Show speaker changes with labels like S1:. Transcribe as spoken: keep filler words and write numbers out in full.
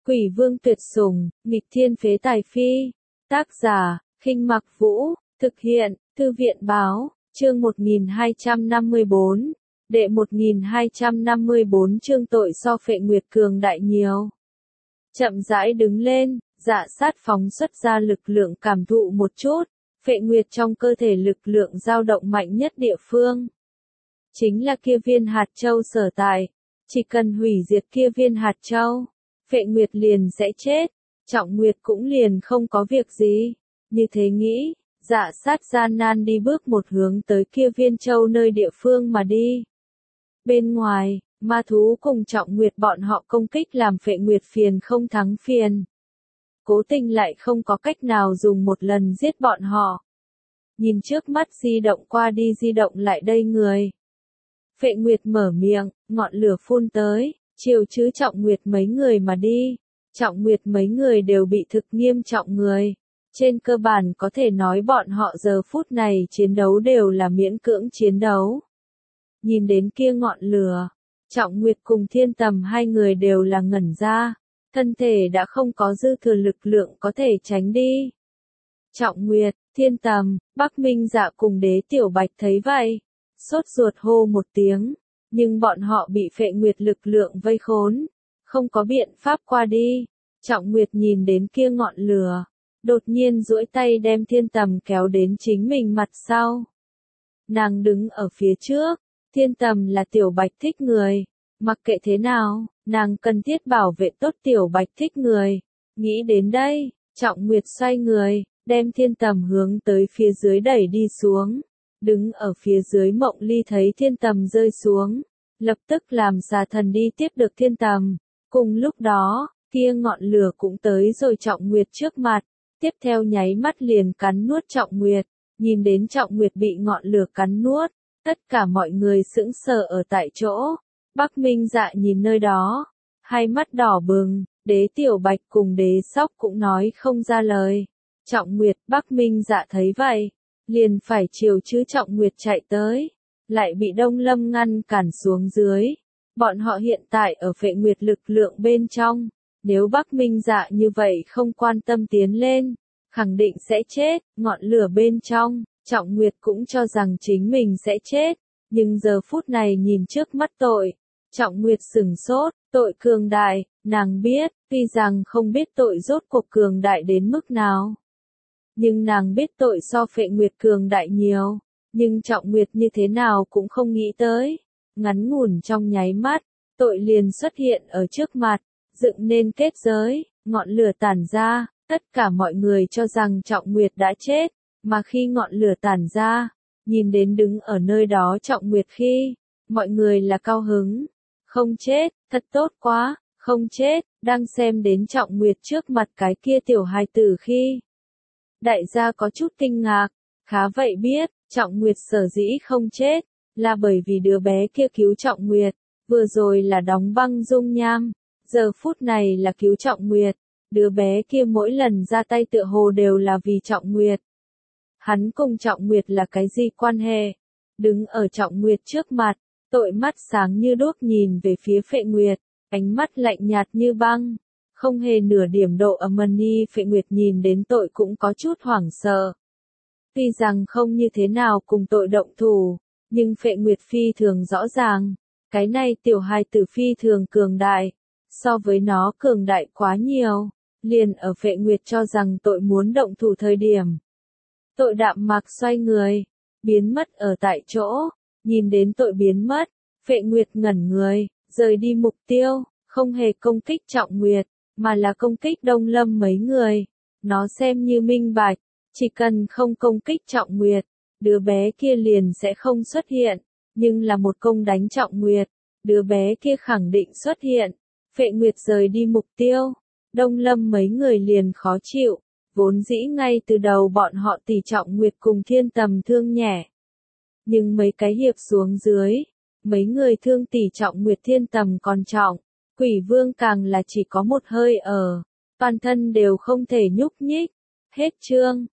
S1: Quỷ vương tuyệt sủng, nghịch thiên phế tài phi. Tác giả, Khinh Mặc Vũ, thực hiện, Thư viện báo, chương một nghìn hai trăm năm mươi bốn, đệ một nghìn hai trăm năm mươi bốn chương tội so Phệ Nguyệt cường đại nhiều. Chậm rãi đứng lên, Dạ Sát phóng xuất ra lực lượng cảm thụ một chút, Phệ Nguyệt trong cơ thể lực lượng dao động mạnh nhất địa phương. Chính là kia viên hạt châu sở tại, chỉ cần hủy diệt kia viên hạt châu, Phệ Nguyệt liền sẽ chết, Trọng Nguyệt cũng liền không có việc gì. Như thế nghĩ, Dạ Sát gian nan đi bước một hướng tới kia viên châu nơi địa phương mà đi. Bên ngoài, ma thú cùng Trọng Nguyệt bọn họ công kích làm Phệ Nguyệt phiền không thắng phiền. Cố Tình lại không có cách nào dùng một lần giết bọn họ. Nhìn trước mắt di động qua đi di động lại đây người. Phệ Nguyệt mở miệng, ngọn lửa phun tới, chiều chứ Trọng Nguyệt mấy người mà đi. Trọng Nguyệt mấy người đều bị thực nghiêm trọng người. Trên cơ bản có thể nói bọn họ giờ phút này chiến đấu đều là miễn cưỡng chiến đấu. Nhìn đến kia ngọn lửa, Trọng Nguyệt cùng Thiên Tầm hai người đều là ngẩn ra, thân thể đã không có dư thừa lực lượng có thể tránh đi. Trọng Nguyệt, Thiên Tầm, Bắc Minh Dạ cùng Đế Tiểu Bạch thấy vậy, sốt ruột hô một tiếng, nhưng bọn họ bị Phệ Nguyệt lực lượng vây khốn, không có biện pháp qua đi. Trọng Nguyệt nhìn đến kia ngọn lửa, đột nhiên duỗi tay đem Thiên Tầm kéo đến chính mình mặt sau. Nàng đứng ở phía trước, Thiên Tầm là Tiểu Bạch thích người, mặc kệ thế nào, nàng cần thiết bảo vệ tốt Tiểu Bạch thích người. Nghĩ đến đây, Trọng Nguyệt xoay người, đem Thiên Tầm hướng tới phía dưới đẩy đi xuống. Đứng ở phía dưới Mộng Ly thấy Thiên Tầm rơi xuống, lập tức làm xà thần đi tiếp được Thiên Tầm. Cùng lúc đó, kia ngọn lửa cũng tới rồi Trọng Nguyệt trước mặt, tiếp theo nháy mắt liền cắn nuốt Trọng Nguyệt. Nhìn đến Trọng Nguyệt bị ngọn lửa cắn nuốt, tất cả mọi người sững sờ ở tại chỗ. Bắc Minh Dạ nhìn nơi đó, hai mắt đỏ bừng, Đế Tiểu Bạch cùng Đế Sóc cũng nói không ra lời. Trọng Nguyệt, Bắc Minh Dạ thấy vậy, liền phải chiều chứ Trọng Nguyệt chạy tới, lại bị Đông Lâm ngăn cản xuống dưới. Bọn họ hiện tại ở Phệ Nguyệt lực lượng bên trong, nếu Bắc Minh Dạ như vậy không quan tâm tiến lên, khẳng định sẽ chết. Ngọn lửa bên trong, Trọng Nguyệt cũng cho rằng chính mình sẽ chết, nhưng giờ phút này nhìn trước mắt tội, Trọng Nguyệt sửng sốt, tội cường đại, nàng biết, tuy rằng không biết tội rốt cuộc cường đại đến mức nào. Nhưng nàng biết tội so Phệ Nguyệt cường đại nhiều, nhưng Trọng Nguyệt như thế nào cũng không nghĩ tới. Ngắn ngủn trong nháy mắt, tội liền xuất hiện ở trước mặt, dựng nên kết giới, ngọn lửa tản ra, tất cả mọi người cho rằng Trọng Nguyệt đã chết, mà khi ngọn lửa tản ra, nhìn đến đứng ở nơi đó Trọng Nguyệt khi, mọi người là cao hứng. Không chết, thật tốt quá, không chết, đang xem đến Trọng Nguyệt trước mặt cái kia tiểu hài tử khi. Đại gia có chút kinh ngạc, khá vậy biết, Trọng Nguyệt sở dĩ không chết, là bởi vì đứa bé kia cứu Trọng Nguyệt, vừa rồi là đóng băng dung nham, giờ phút này là cứu Trọng Nguyệt, đứa bé kia mỗi lần ra tay tựa hồ đều là vì Trọng Nguyệt. Hắn cùng Trọng Nguyệt là cái gì quan hệ? Đứng ở Trọng Nguyệt trước mặt, tội mắt sáng như đuốc nhìn về phía Phệ Nguyệt, ánh mắt lạnh nhạt như băng, không hề nửa điểm độ ấm ni. Phệ Nguyệt nhìn đến tội cũng có chút hoảng sợ. Tuy rằng không như thế nào cùng tội động thủ, nhưng Phệ Nguyệt phi thường rõ ràng, cái này tiểu hài tử phi thường cường đại, so với nó cường đại quá nhiều, liền ở Phệ Nguyệt cho rằng tội muốn động thủ thời điểm. Tội đạm mạc xoay người, biến mất ở tại chỗ, nhìn đến tội biến mất, Phệ Nguyệt ngẩn người, rời đi mục tiêu, không hề công kích Trọng Nguyệt, mà là công kích Đông Lâm mấy người. Nó xem như minh bạch, chỉ cần không công kích Trọng Nguyệt, đứa bé kia liền sẽ không xuất hiện, nhưng là một công đánh Trọng Nguyệt, đứa bé kia khẳng định xuất hiện. Phệ Nguyệt rời đi mục tiêu, Đông Lâm mấy người liền khó chịu, vốn dĩ ngay từ đầu bọn họ tỷ Trọng Nguyệt cùng Thiên Tầm thương nhẹ. Nhưng mấy cái hiệp xuống dưới, mấy người thương tỷ Trọng Nguyệt Thiên Tầm còn trọng, Quỷ Vương càng là chỉ có một hơi ở, toàn thân đều không thể nhúc nhích. Hết chương.